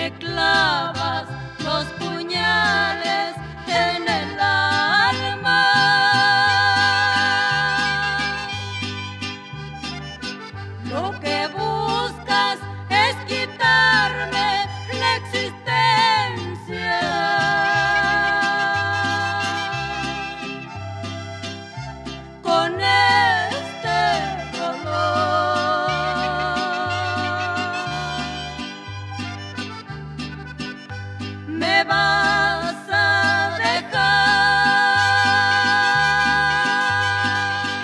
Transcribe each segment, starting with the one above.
me clavas los puñales en el alma. Lo que buscas es quitarme la existencia. Con este dolor me vas a dejar.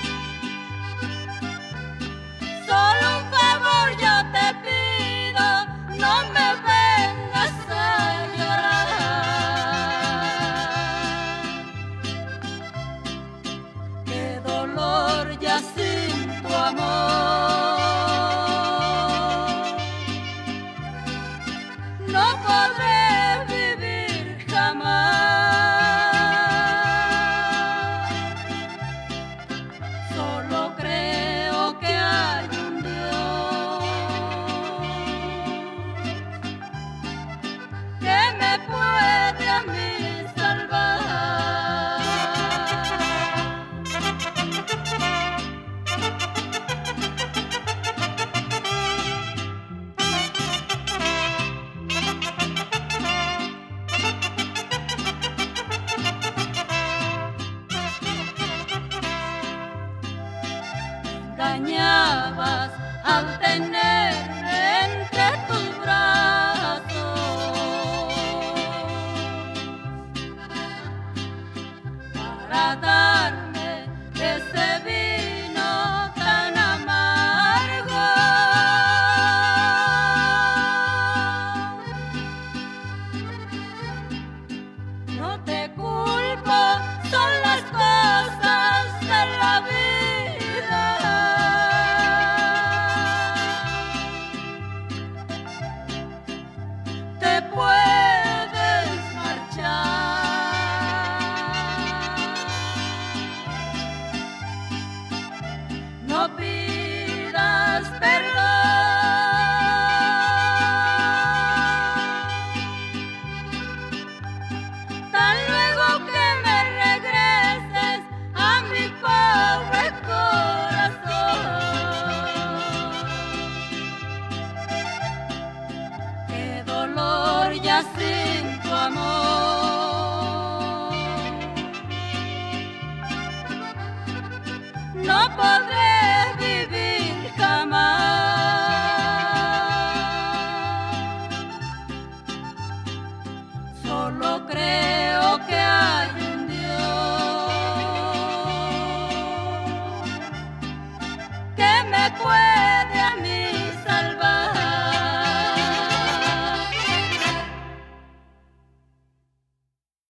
Solo un favor yo te pido, no me vengas a llorar. Qué dolor ya sin tu amor. No podré vivir jamás. Solo creo que hay un Dios que me puede a mí salvar. Engañabas al tenerme entre tus brazos para darme ese vino tan amargo. No te culpo, son las cosas de la vida. Te puedes marchar. No pidas perdón. Tan luego que me regreses a mi pobre corazón. Qué dolor ya sin tu amor. No podré vivir jamás. Solo creo que hay un Dios que me puede